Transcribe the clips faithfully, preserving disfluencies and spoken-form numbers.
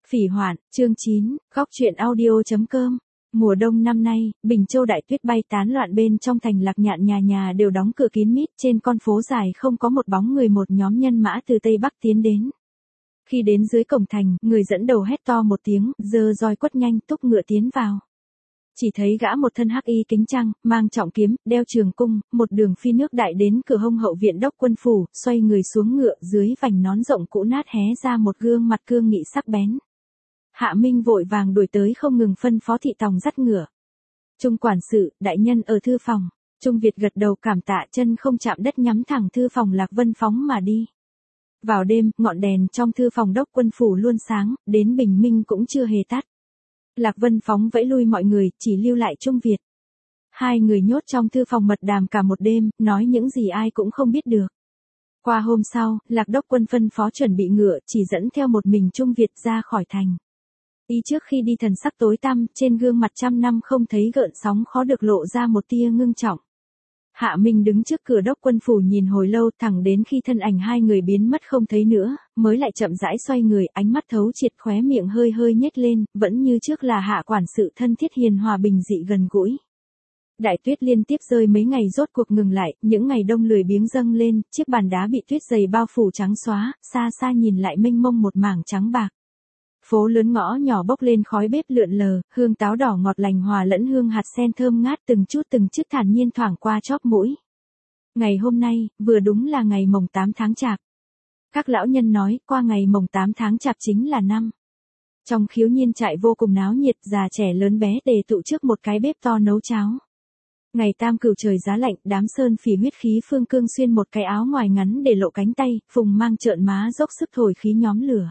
Phỉ Hoạn, chương chín, góc truyện audio.com. Mùa đông năm nay, Bình Châu đại tuyết bay tán loạn bên trong thành Lạc Nhạn, nhà nhà đều đóng cửa kín mít, trên con phố dài không có một bóng người. Một nhóm nhân mã từ Tây Bắc tiến đến. Khi đến dưới cổng thành, người dẫn đầu hét to một tiếng, giơ roi quất nhanh túc ngựa tiến vào. Chỉ thấy gã một thân hắc y kính trăng, mang trọng kiếm, đeo trường cung, một đường phi nước đại đến cửa hông hậu viện đốc quân phủ, xoay người xuống ngựa, dưới vành nón rộng cũ nát hé ra một gương mặt cương nghị sắc bén. Hạ Minh vội vàng đuổi tới không ngừng phân phó thị tòng dắt ngựa. Trung quản sự, đại nhân ở thư phòng. Trung Việt gật đầu cảm tạ, chân không chạm đất nhắm thẳng thư phòng Lạc Vân phóng mà đi. Vào đêm, ngọn đèn trong thư phòng đốc quân phủ luôn sáng, đến bình minh cũng chưa hề tắt. Lạc Vân phóng vẫy lui mọi người, chỉ lưu lại Trung Việt. Hai người nhốt trong thư phòng mật đàm cả một đêm, nói những gì ai cũng không biết được. Qua hôm sau, Lạc đốc quân phân phó chuẩn bị ngựa, chỉ dẫn theo một mình Trung Việt ra khỏi thành. Y trước khi đi thần sắc tối tăm, trên gương mặt trăm năm không thấy gợn sóng khó được lộ ra một tia ngưng trọng. Hạ Minh đứng trước cửa đốc quân phủ nhìn hồi lâu, thẳng đến khi thân ảnh hai người biến mất không thấy nữa, mới lại chậm rãi xoay người, ánh mắt thấu triệt, khóe miệng hơi hơi nhếch lên, vẫn như trước là Hạ quản sự thân thiết hiền hòa bình dị gần gũi. Đại tuyết liên tiếp rơi mấy ngày rốt cuộc ngừng lại, những ngày đông lười biếng dâng lên, chiếc bàn đá bị tuyết dày bao phủ trắng xóa, xa xa nhìn lại mênh mông một mảng trắng bạc. Phố lớn ngõ nhỏ bốc lên khói bếp lượn lờ, hương táo đỏ ngọt lành hòa lẫn hương hạt sen thơm ngát, từng chút từng chút thản nhiên thoảng qua chóp mũi. Ngày hôm nay, vừa đúng là ngày mồng tám tháng Chạp. Các lão nhân nói, qua ngày mồng tám tháng Chạp chính là năm. Trong khiếu nhiên trại vô cùng náo nhiệt, già trẻ lớn bé tề tụ trước một cái bếp to nấu cháo. Ngày tam cửu trời giá lạnh, đám sơn phỉ huyết khí phương cương xuyên một cái áo ngoài ngắn để lộ cánh tay, phùng mang trợn má dốc sức thổi khí nhóm lửa.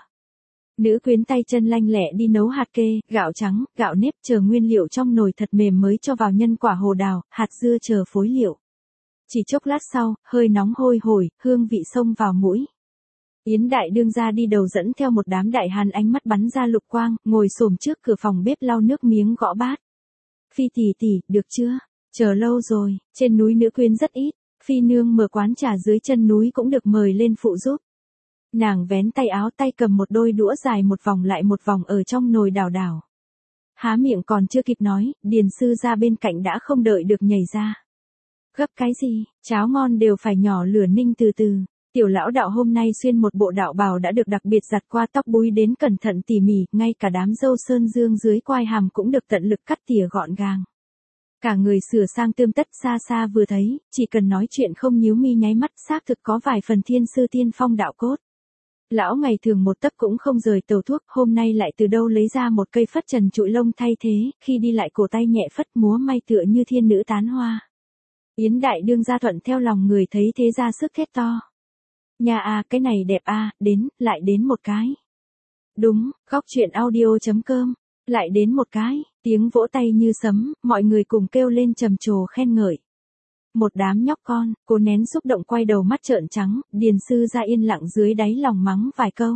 Nữ quyến tay chân lanh lẹ đi nấu hạt kê, gạo trắng, gạo nếp chờ nguyên liệu trong nồi thật mềm mới cho vào nhân quả hồ đào, hạt dưa chờ phối liệu. Chỉ chốc lát sau, hơi nóng hôi hổi, hương vị xông vào mũi. Yến đại đương gia đi đầu dẫn theo một đám đại hàn ánh mắt bắn ra lục quang, ngồi xổm trước cửa phòng bếp lau nước miếng gõ bát. Phi tỷ tỷ, được chưa? Chờ lâu rồi, trên núi nữ quyến rất ít, Phi nương mở quán trà dưới chân núi cũng được mời lên phụ giúp. Nàng vén tay áo, tay cầm một đôi đũa dài một vòng lại một vòng ở trong nồi đảo đảo. Há miệng còn chưa kịp nói, điền sư ra bên cạnh đã không đợi được nhảy ra. Gấp cái gì, cháo ngon đều phải nhỏ lửa ninh từ từ. Tiểu lão đạo hôm nay xuyên một bộ đạo bào đã được đặc biệt giặt qua tóc búi đến cẩn thận tỉ mỉ, ngay cả đám râu sơn dương dưới quai hàm cũng được tận lực cắt tỉa gọn gàng. Cả người sửa sang tươm tất, xa xa vừa thấy, chỉ cần nói chuyện không nhíu mi nháy mắt, xác thực có vài phần thiên sư tiên phong đạo cốt. Lão ngày thường một tấc cũng không rời tàu thuốc, hôm nay lại từ đâu lấy ra một cây phất trần trụi lông thay thế, khi đi lại cổ tay nhẹ phất múa may tựa như thiên nữ tán hoa. Yến đại đương gia thuận theo lòng người thấy thế ra sức thét to. Nhà a, cái này đẹp a, đến, lại đến một cái. Đúng, góc truyện audio.com, lại đến một cái, tiếng vỗ tay như sấm, mọi người cùng kêu lên trầm trồ khen ngợi. Một đám nhóc con, cố nén xúc động quay đầu mắt trợn trắng, điền sư ra yên lặng dưới đáy lòng mắng vài câu.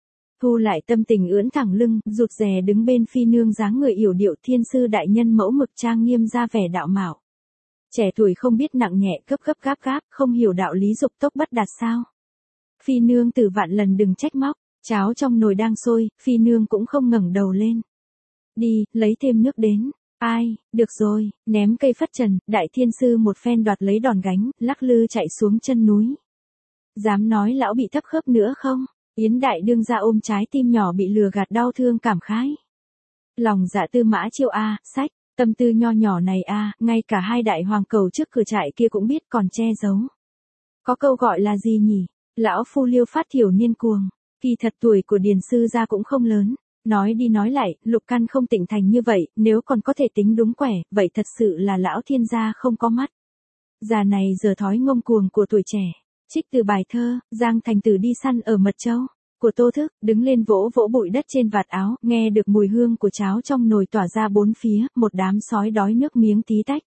Thu lại tâm tình ưỡn thẳng lưng, rụt rè đứng bên Phi nương dáng người yểu điệu, thiên sư đại nhân mẫu mực trang nghiêm ra vẻ đạo mạo. Trẻ tuổi không biết nặng nhẹ, gấp gấp gáp gáp, không hiểu đạo lý dục tốc bất đạt sao. Phi nương từ vạn lần đừng trách móc, cháo trong nồi đang sôi, Phi nương cũng không ngẩng đầu lên. Đi, lấy thêm nước đến. Ai, được rồi, ném cây phất trần, đại thiên sư một phen đoạt lấy đòn gánh, lắc lư chạy xuống chân núi. Dám nói lão bị thấp khớp nữa không? Yến đại đương gia ôm trái tim nhỏ bị lừa gạt đau thương cảm khái. Lòng dạ tư mã chiêu a, sách, tâm tư nho nhỏ này a, ngay cả hai đại hoàng cầu trước cửa trại kia cũng biết còn che giấu. Có câu gọi là gì nhỉ? Lão phu liêu phát thiểu niên cuồng, kỳ thật tuổi của điền sư gia cũng không lớn. Nói đi nói lại, lục căn không tỉnh thành như vậy, nếu còn có thể tính đúng quẻ, vậy thật sự là lão thiên gia không có mắt. Già này giờ thói ngông cuồng của tuổi trẻ. Trích từ bài thơ, Giang Thành Tử đi săn ở Mật Châu, của Tô Thức, đứng lên vỗ vỗ bụi đất trên vạt áo, nghe được mùi hương của cháo trong nồi tỏa ra bốn phía, một đám sói đói nước miếng tí tách.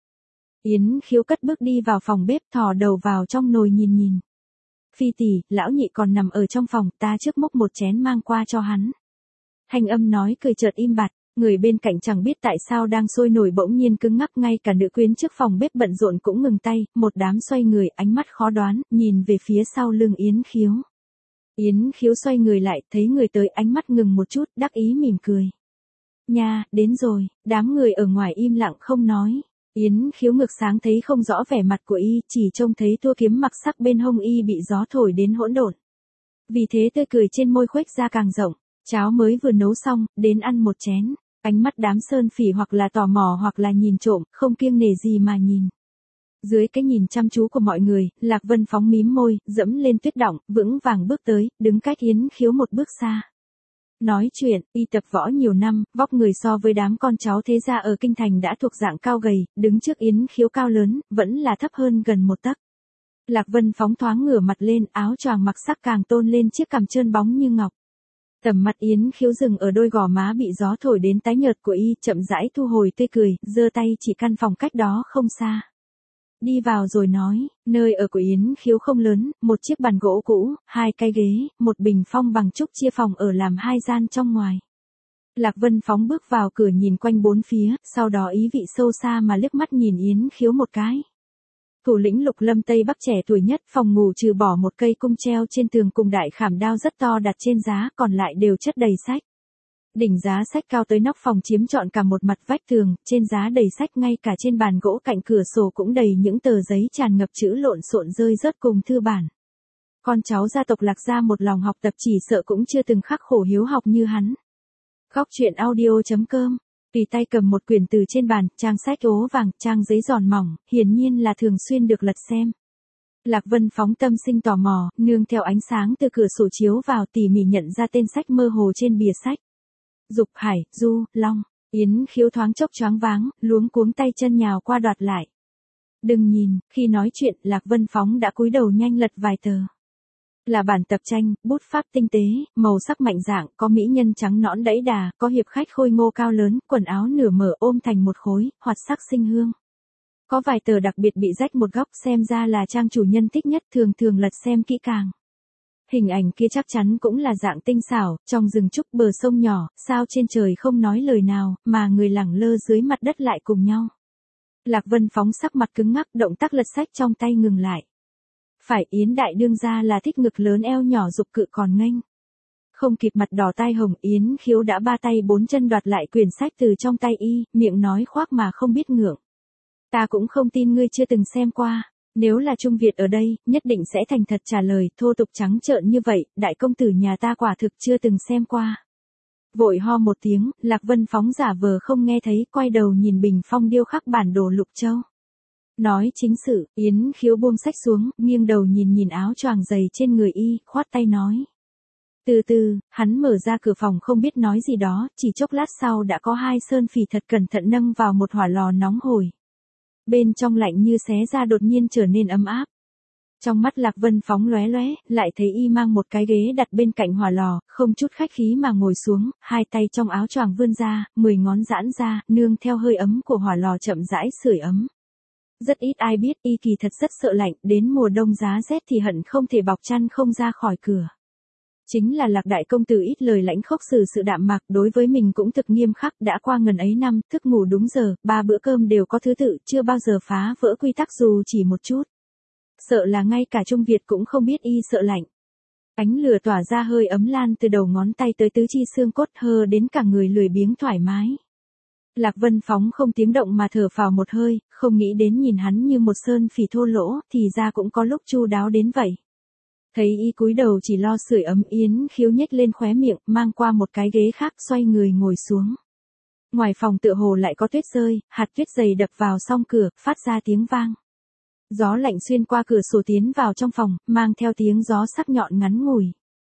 Yến Khiếu cất bước đi vào phòng bếp, thò đầu vào trong nồi nhìn nhìn. Phi tỷ, lão nhị còn nằm ở trong phòng, ta trước múc một chén mang qua cho hắn. Hành âm nói cười chợt im bặt, người bên cạnh chẳng biết tại sao đang sôi nổi bỗng nhiên cứng ngắc, ngay cả nữ quyến trước phòng bếp bận rộn cũng ngừng tay, một đám xoay người, ánh mắt khó đoán, nhìn về phía sau lưng Yến Khiếu. Yến Khiếu xoay người lại, thấy người tới, ánh mắt ngừng một chút, đắc ý mỉm cười. Nha, đến rồi. Đám người ở ngoài im lặng không nói. Yến Khiếu ngược sáng thấy không rõ vẻ mặt của y, chỉ trông thấy tua kiếm mặc sắc bên hông y bị gió thổi đến hỗn độn. Vì thế tươi cười trên môi khuếch ra càng rộng. Cháo mới vừa nấu xong, đến ăn một chén. Ánh mắt đám sơn phỉ hoặc là tò mò hoặc là nhìn trộm, không kiêng nể gì mà nhìn. Dưới cái nhìn chăm chú của mọi người, Lạc Vân Phóng mím môi, dẫm lên tuyết đọng, vững vàng bước tới, đứng cách Yến Khiếu một bước xa. Nói chuyện, y tập võ nhiều năm, vóc người so với đám con cháu thế gia ở kinh thành đã thuộc dạng cao gầy, đứng trước Yến Khiếu cao lớn, vẫn là thấp hơn gần một tấc. Lạc Vân Phóng thoáng ngửa mặt lên, áo choàng mặc sắc càng tôn lên chiếc cằm trơn bóng như ngọc. Tầm mắt Yến Khiếu dừng ở đôi gò má bị gió thổi đến tái nhợt của y, chậm rãi thu hồi tươi cười, giơ tay chỉ căn phòng cách đó không xa. Đi vào rồi nói, nơi ở của Yến Khiếu không lớn, một chiếc bàn gỗ cũ, hai cái ghế, một bình phong bằng trúc chia phòng ở làm hai gian trong ngoài. Lạc Vân Phóng bước vào cửa nhìn quanh bốn phía, sau đó ý vị sâu xa mà liếc mắt nhìn Yến Khiếu một cái. Thủ lĩnh Lục Lâm Tây Bắc trẻ tuổi nhất, phòng ngủ trừ bỏ một cây cung treo trên tường cùng đại khảm đao rất to đặt trên giá, còn lại đều chất đầy sách. Đỉnh giá sách cao tới nóc phòng chiếm trọn cả một mặt vách tường, trên giá đầy sách, ngay cả trên bàn gỗ cạnh cửa sổ cũng đầy những tờ giấy tràn ngập chữ lộn xộn rơi rớt cùng thư bản. Con cháu gia tộc Lạc gia một lòng học tập chỉ sợ cũng chưa từng khắc khổ hiếu học như hắn. Góc truyện audio chấm com. Tùy tay cầm một quyển từ trên bàn, trang sách ố vàng, trang giấy giòn mỏng, hiển nhiên là thường xuyên được lật xem. Lạc Vân Phóng tâm sinh tò mò, nương theo ánh sáng từ cửa sổ chiếu vào tỉ mỉ nhận ra tên sách mơ hồ trên bìa sách. Dục Hải, Du, Long. Yến Khiếu thoáng chốc choáng váng, luống cuống tay chân nhào qua đoạt lại. Đừng nhìn, khi nói chuyện, Lạc Vân Phóng đã cúi đầu nhanh lật vài tờ. Là bản tập tranh, bút pháp tinh tế, màu sắc mạnh dạng, có mỹ nhân trắng nõn đẫy đà, có hiệp khách khôi ngô cao lớn, quần áo nửa mở ôm thành một khối, hoạt sắc sinh hương. Có vài tờ đặc biệt bị rách một góc, xem ra là trang chủ nhân thích nhất, thường thường lật xem kỹ càng. Hình ảnh kia chắc chắn cũng là dạng tinh xảo, trong rừng trúc bờ sông nhỏ, sao trên trời không nói lời nào, mà người lẳng lơ dưới mặt đất lại cùng nhau. Lạc Vân Phóng sắc mặt cứng ngắc, động tác lật sách trong tay ngừng lại. Phải, Yến đại đương gia là thích ngực lớn eo nhỏ dục cự còn nghênh. Không kịp mặt đỏ tai hồng, Yến Khiếu đã ba tay bốn chân đoạt lại quyển sách từ trong tay y, miệng nói khoác mà không biết ngượng. Ta cũng không tin ngươi chưa từng xem qua. Nếu là Trung Việt ở đây, nhất định sẽ thành thật trả lời, thô tục trắng trợn như vậy, đại công tử nhà ta quả thực chưa từng xem qua. Vội ho một tiếng, Lạc Vân Phóng giả vờ không nghe thấy, quay đầu nhìn bình phong điêu khắc bản đồ Lục Châu. Nói chính sự, Yến Khiếu buông sách xuống, nghiêng đầu nhìn nhìn áo choàng dày trên người y, khoát tay nói. Từ từ, hắn mở ra cửa phòng không biết nói gì đó, chỉ chốc lát sau đã có hai sơn phỉ thật cẩn thận nâng vào một hỏa lò nóng hổi. Bên trong lạnh như xé ra đột nhiên trở nên ấm áp. Trong mắt Lạc Vân Phóng lóe lóe, lại thấy y mang một cái ghế đặt bên cạnh hỏa lò, không chút khách khí mà ngồi xuống, hai tay trong áo choàng vươn ra, mười ngón giãn ra, nương theo hơi ấm của hỏa lò chậm rãi sưởi ấm. Rất ít ai biết y kỳ thật rất sợ lạnh, đến mùa đông giá rét thì hận không thể bọc chăn không ra khỏi cửa. Chính là Lạc đại công tử ít lời lãnh khốc xử sự đạm mạc, đối với mình cũng thực nghiêm khắc, đã qua ngần ấy năm, thức ngủ đúng giờ, ba bữa cơm đều có thứ tự, chưa bao giờ phá vỡ quy tắc dù chỉ một chút. Sợ là ngay cả Trung Việt cũng không biết y sợ lạnh. Ánh lửa tỏa ra hơi ấm lan từ đầu ngón tay tới tứ chi xương cốt, hơ đến cả người lười biếng thoải mái. Lạc Vân Phóng không tiếng động mà thở phào một hơi, không nghĩ đến nhìn hắn như một sơn phỉ thô lỗ, thì ra cũng có lúc chu đáo đến vậy. Thấy y cúi đầu chỉ lo sưởi ấm, Yến Khiếu nhếch lên khóe miệng, mang qua một cái ghế khác, xoay người ngồi xuống. Ngoài phòng tựa hồ lại có tuyết rơi, hạt tuyết dày đập vào song cửa, phát ra tiếng vang. Gió lạnh xuyên qua cửa sổ tiến vào trong phòng, mang theo tiếng gió sắc nhọn ngắn ngủi.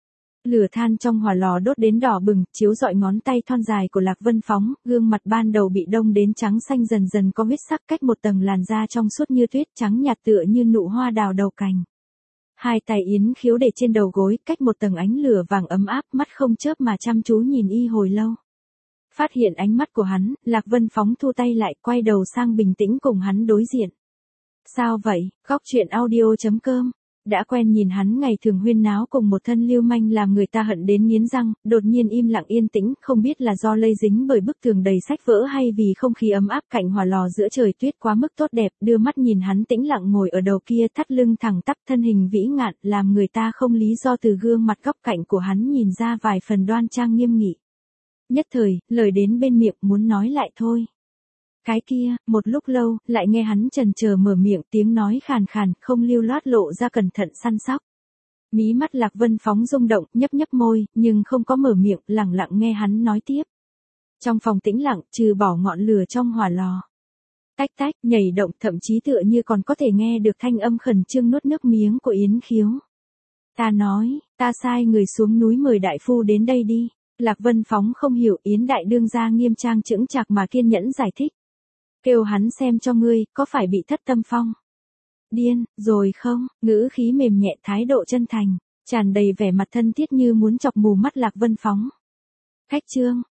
Lửa than trong hỏa lò đốt đến đỏ bừng, chiếu rọi ngón tay thon dài của Lạc Vân Phóng, gương mặt ban đầu bị đông đến trắng xanh dần dần có huyết sắc, cách một tầng làn da trong suốt như tuyết, trắng nhạt tựa như nụ hoa đào đầu cành. Hai tay Yến Khiếu để trên đầu gối, cách một tầng ánh lửa vàng ấm áp, mắt không chớp mà chăm chú nhìn y hồi lâu. Phát hiện ánh mắt của hắn, Lạc Vân Phóng thu tay lại, quay đầu sang bình tĩnh cùng hắn đối diện. Sao vậy? Góc truyện audio chấm com Đã quen nhìn hắn ngày thường huyên náo cùng một thân lưu manh làm người ta hận đến nghiến răng, đột nhiên im lặng yên tĩnh, không biết là do lây dính bởi bức tường đầy sách vỡ hay vì không khí ấm áp cạnh hỏa lò giữa trời tuyết quá mức tốt đẹp, đưa mắt nhìn hắn tĩnh lặng ngồi ở đầu kia, thắt lưng thẳng tắp, thân hình vĩ ngạn, làm người ta không lý do từ gương mặt góc cạnh của hắn nhìn ra vài phần đoan trang nghiêm nghị. Nhất thời, lời đến bên miệng muốn nói lại thôi. Cái kia, một lúc lâu, lại nghe hắn chần chờ mở miệng, tiếng nói khàn khàn, không lưu loát lộ ra cẩn thận săn sóc. Mí mắt Lạc Vân Phóng rung động, nhấp nhấp môi, nhưng không có mở miệng, lặng lặng nghe hắn nói tiếp. Trong phòng tĩnh lặng, trừ bỏ ngọn lửa trong hỏa lò. Tách tách, nhảy động, thậm chí tựa như còn có thể nghe được thanh âm khẩn trương nuốt nước miếng của Yến Khiếu. Ta nói, ta sai người xuống núi mời đại phu đến đây đi. Lạc Vân Phóng không hiểu, Yến đại đương gia nghiêm trang chững chạc mà kiên nhẫn giải thích. Kêu hắn xem cho ngươi, có phải bị thất tâm phong? Điên, rồi không? Ngữ khí mềm nhẹ, thái độ chân thành, tràn đầy vẻ mặt thân thiết như muốn chọc mù mắt Lạc Vân Phóng. Khách trương,